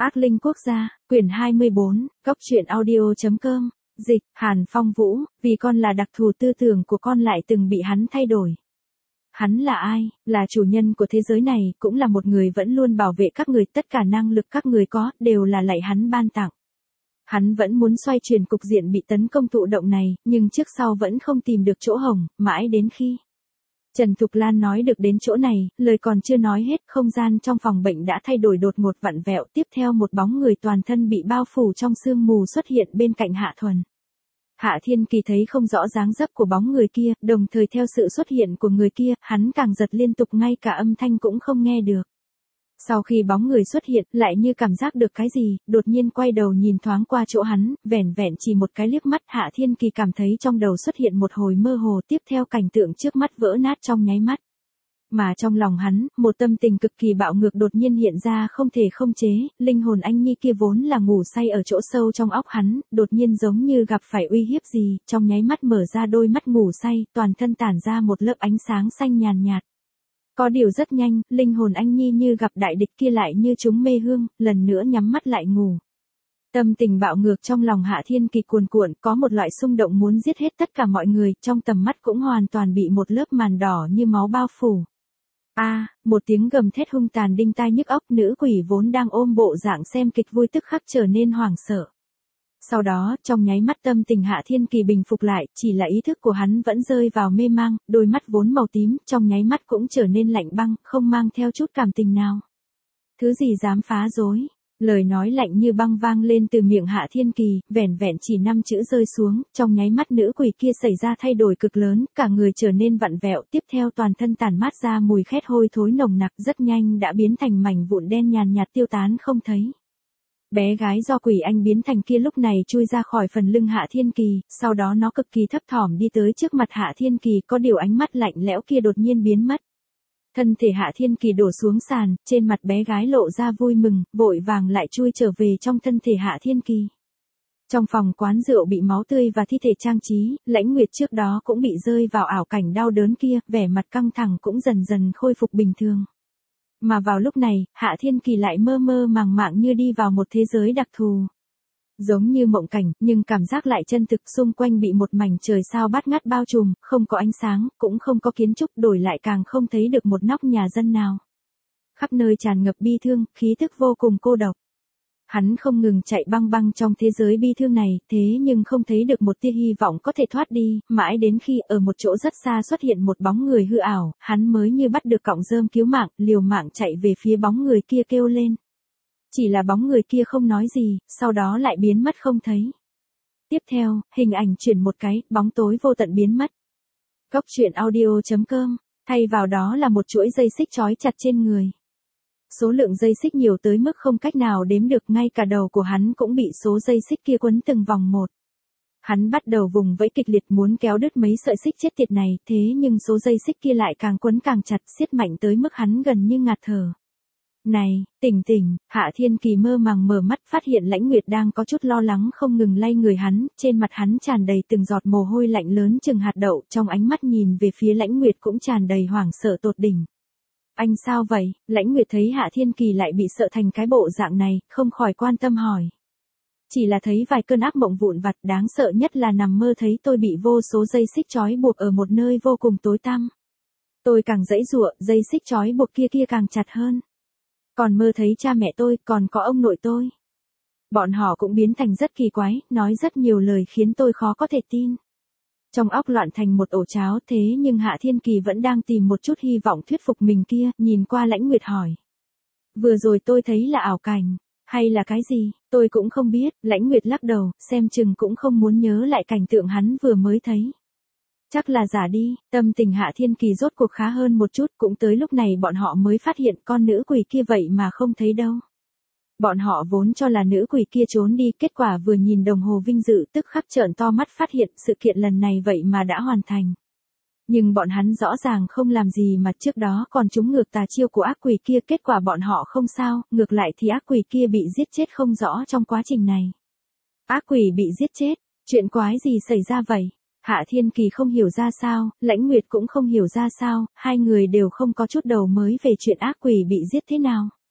Ác linh quốc gia, quyển 24, góc truyện audio.com, dịch, Hàn Phong Vũ, vì con là đặc thù tư tưởng của con lại từng bị hắn thay đổi. Hắn là ai? Là chủ nhân của thế giới này, cũng là một người vẫn luôn bảo vệ các người, tất cả năng lực các người có, đều là lạy hắn ban tặng. Hắn vẫn muốn xoay chuyển cục diện bị tấn công thụ động này, nhưng trước sau vẫn không tìm được chỗ hổng, mãi đến khi Trần Thục Lan nói được đến chỗ này, lời còn chưa nói hết, không gian trong phòng bệnh đã thay đổi đột ngột vặn vẹo, tiếp theo một bóng người toàn thân bị bao phủ trong sương mù xuất hiện bên cạnh Hạ Thuần. Hạ Thiên Kỳ thấy không rõ dáng dấp của bóng người kia, đồng thời theo sự xuất hiện của người kia, hắn càng giật liên tục ngay cả âm thanh cũng không nghe được. Sau khi bóng người xuất hiện, lại như cảm giác được cái gì, đột nhiên quay đầu nhìn thoáng qua chỗ hắn, vẻn vẹn chỉ một cái liếc mắt, Hạ Thiên Kỳ cảm thấy trong đầu xuất hiện một hồi mơ hồ, tiếp theo cảnh tượng trước mắt vỡ nát trong nháy mắt. Mà trong lòng hắn, một tâm tình cực kỳ bạo ngược đột nhiên hiện ra không thể không chế, linh hồn anh nhi kia vốn là ngủ say ở chỗ sâu trong óc hắn, đột nhiên giống như gặp phải uy hiếp gì, trong nháy mắt mở ra đôi mắt ngủ say, toàn thân tản ra một lớp ánh sáng xanh nhàn nhạt. Có điều rất nhanh, linh hồn anh nhi như gặp đại địch kia lại như chúng mê hương, lần nữa nhắm mắt lại ngủ. Tâm tình bạo ngược trong lòng Hạ Thiên Kỳ cuồn cuộn, có một loại xung động muốn giết hết tất cả mọi người, trong tầm mắt cũng hoàn toàn bị một lớp màn đỏ như máu bao phủ. Một tiếng gầm thét hung tàn đinh tai nhức óc, nữ quỷ vốn đang ôm bộ dạng xem kịch vui tức khắc trở nên hoảng sợ. Sau đó, trong nháy mắt tâm tình Hạ Thiên Kỳ bình phục lại, chỉ là ý thức của hắn vẫn rơi vào mê mang, đôi mắt vốn màu tím, trong nháy mắt cũng trở nên lạnh băng, không mang theo chút cảm tình nào. Thứ gì dám phá rối? Lời nói lạnh như băng vang lên từ miệng Hạ Thiên Kỳ, vẻn vẹn chỉ 5 chữ rơi xuống, trong nháy mắt nữ quỷ kia xảy ra thay đổi cực lớn, cả người trở nên vặn vẹo, tiếp theo toàn thân tản mát ra mùi khét hôi thối nồng nặc, rất nhanh đã biến thành mảnh vụn đen nhàn nhạt tiêu tán không thấy. Bé gái do quỷ anh biến thành kia lúc này chui ra khỏi phần lưng Hạ Thiên Kỳ, sau đó nó cực kỳ thấp thỏm đi tới trước mặt Hạ Thiên Kỳ, có điều ánh mắt lạnh lẽo kia đột nhiên biến mất. Thân thể Hạ Thiên Kỳ đổ xuống sàn, trên mặt bé gái lộ ra vui mừng, vội vàng lại chui trở về trong thân thể Hạ Thiên Kỳ. Trong phòng quán rượu bị máu tươi và thi thể trang trí, Lãnh Nguyệt trước đó cũng bị rơi vào ảo cảnh đau đớn kia, vẻ mặt căng thẳng cũng dần dần khôi phục bình thường. Mà vào lúc này, Hạ Thiên Kỳ lại mơ mơ màng màng như đi vào một thế giới đặc thù. Giống như mộng cảnh, nhưng cảm giác lại chân thực, xung quanh bị một mảnh trời sao bát ngát bao trùm, không có ánh sáng, cũng không có kiến trúc, đổi lại càng không thấy được một nóc nhà dân nào. Khắp nơi tràn ngập bi thương, khí thức vô cùng cô độc. Hắn không ngừng chạy băng băng trong thế giới bi thương này, thế nhưng không thấy được một tia hy vọng có thể thoát đi, mãi đến khi ở một chỗ rất xa xuất hiện một bóng người hư ảo, hắn mới như bắt được cọng rơm cứu mạng, liều mạng chạy về phía bóng người kia kêu lên. Chỉ là bóng người kia không nói gì, sau đó lại biến mất không thấy. Tiếp theo, hình ảnh chuyển một cái, bóng tối vô tận biến mất. Góc truyện audio.com, thay vào đó là một chuỗi dây xích trói chặt trên người. Số lượng dây xích nhiều tới mức không cách nào đếm được, ngay cả đầu của hắn cũng bị số dây xích kia quấn từng vòng một. Hắn bắt đầu vùng vẫy kịch liệt muốn kéo đứt mấy sợi xích chết tiệt này, thế nhưng số dây xích kia lại càng quấn càng chặt, siết mạnh tới mức hắn gần như ngạt thở. Này, tỉnh, Hạ Thiên Kỳ mơ màng mở mắt phát hiện Lãnh Nguyệt đang có chút lo lắng không ngừng lay người hắn, trên mặt hắn tràn đầy từng giọt mồ hôi lạnh lớn chừng hạt đậu, trong ánh mắt nhìn về phía Lãnh Nguyệt cũng tràn đầy hoảng sợ tột đỉnh. Anh sao vậy? Lãnh Nguyệt thấy Hạ Thiên Kỳ lại bị sợ thành cái bộ dạng này, không khỏi quan tâm hỏi. Chỉ là thấy vài cơn ác mộng vụn vặt, đáng sợ nhất là nằm mơ thấy tôi bị vô số dây xích trói buộc ở một nơi vô cùng tối tăm. Tôi càng giãy giụa, dây xích trói buộc kia càng chặt hơn. Còn mơ thấy cha mẹ tôi, còn có ông nội tôi. Bọn họ cũng biến thành rất kỳ quái, nói rất nhiều lời khiến tôi khó có thể tin. Trong óc loạn thành một ổ cháo, thế nhưng Hạ Thiên Kỳ vẫn đang tìm một chút hy vọng thuyết phục mình kia, nhìn qua Lãnh Nguyệt hỏi. Vừa rồi tôi thấy là ảo cảnh, hay là cái gì, tôi cũng không biết, Lãnh Nguyệt lắc đầu, xem chừng cũng không muốn nhớ lại cảnh tượng hắn vừa mới thấy. Chắc là giả đi, tâm tình Hạ Thiên Kỳ rốt cuộc khá hơn một chút, cũng tới lúc này bọn họ mới phát hiện con nữ quỷ kia vậy mà không thấy đâu. Bọn họ vốn cho là nữ quỷ kia trốn đi, kết quả vừa nhìn đồng hồ vinh dự tức khắc trợn to mắt phát hiện sự kiện lần này vậy mà đã hoàn thành. Nhưng bọn hắn rõ ràng không làm gì mà trước đó còn trúng ngược tà chiêu của ác quỷ kia, kết quả bọn họ không sao, ngược lại thì ác quỷ kia bị giết chết không rõ trong quá trình này. Ác quỷ bị giết chết, chuyện quái gì xảy ra vậy? Hạ Thiên Kỳ không hiểu ra sao, Lãnh Nguyệt cũng không hiểu ra sao, hai người đều không có chút đầu mới về chuyện ác quỷ bị giết thế nào.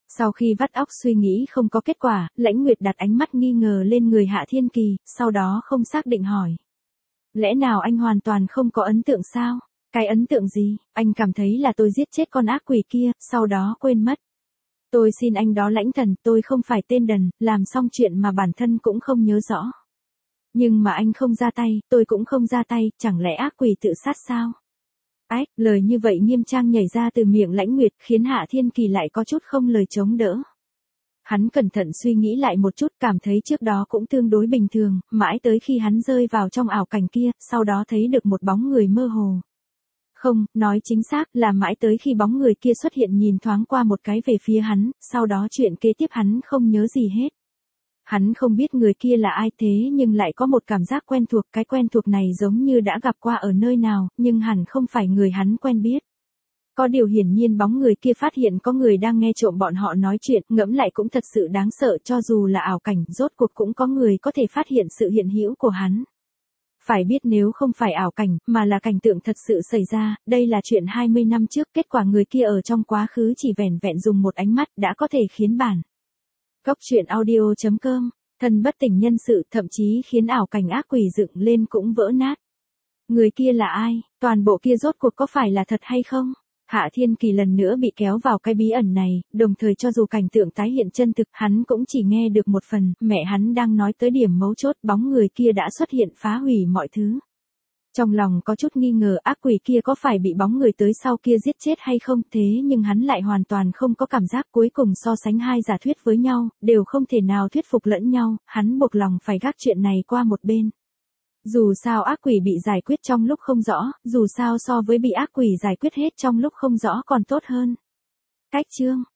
Sau khi vắt óc suy nghĩ không có kết quả, Lãnh Nguyệt đặt ánh mắt nghi ngờ lên người Hạ Thiên Kỳ, sau đó không xác định hỏi. Lẽ nào anh hoàn toàn không có ấn tượng sao? Cái ấn tượng gì? Anh cảm thấy là tôi giết chết con ác quỷ kia, sau đó quên mất. Tôi xin anh đó Lãnh Thần, tôi không phải tên đần, làm xong chuyện mà bản thân cũng không nhớ rõ. Nhưng mà anh không ra tay, tôi cũng không ra tay, chẳng lẽ ác quỷ tự sát sao? Ách, lời như vậy nghiêm trang nhảy ra từ miệng Lãnh Nguyệt, khiến Hạ Thiên Kỳ lại có chút không lời chống đỡ. Hắn cẩn thận suy nghĩ lại một chút, cảm thấy trước đó cũng tương đối bình thường, mãi tới khi hắn rơi vào trong ảo cảnh kia, sau đó thấy được một bóng người mơ hồ. Không, nói chính xác là mãi tới khi bóng người kia xuất hiện nhìn thoáng qua một cái về phía hắn, sau đó chuyện kế tiếp hắn không nhớ gì hết. Hắn không biết người kia là ai thế nhưng lại có một cảm giác quen thuộc, cái quen thuộc này giống như đã gặp qua ở nơi nào, nhưng hẳn không phải người hắn quen biết. Có điều hiển nhiên bóng người kia phát hiện có người đang nghe trộm bọn họ nói chuyện, ngẫm lại cũng thật sự đáng sợ, cho dù là ảo cảnh, rốt cuộc cũng có người có thể phát hiện sự hiện hữu của hắn. Phải biết nếu không phải ảo cảnh, mà là cảnh tượng thật sự xảy ra, đây là chuyện 20 năm trước, kết quả người kia ở trong quá khứ chỉ vẻn vẹn dùng một ánh mắt đã có thể khiến bản. Góc truyện audio.com, thân bất tỉnh nhân sự, thậm chí khiến ảo cảnh ác quỷ dựng lên cũng vỡ nát. Người kia là ai? Toàn bộ kia rốt cuộc có phải là thật hay không? Hạ Thiên Kỳ lần nữa bị kéo vào cái bí ẩn này, đồng thời cho dù cảnh tượng tái hiện chân thực, hắn cũng chỉ nghe được một phần, mẹ hắn đang nói tới điểm mấu chốt, bóng người kia đã xuất hiện phá hủy mọi thứ. Trong lòng có chút nghi ngờ ác quỷ kia có phải bị bóng người tới sau kia giết chết hay không, thế nhưng hắn lại hoàn toàn không có cảm giác, cuối cùng so sánh hai giả thuyết với nhau, đều không thể nào thuyết phục lẫn nhau, hắn buộc lòng phải gác chuyện này qua một bên. Dù sao ác quỷ bị giải quyết trong lúc không rõ, dù sao so với bị ác quỷ giải quyết hết trong lúc không rõ còn tốt hơn. Cách chương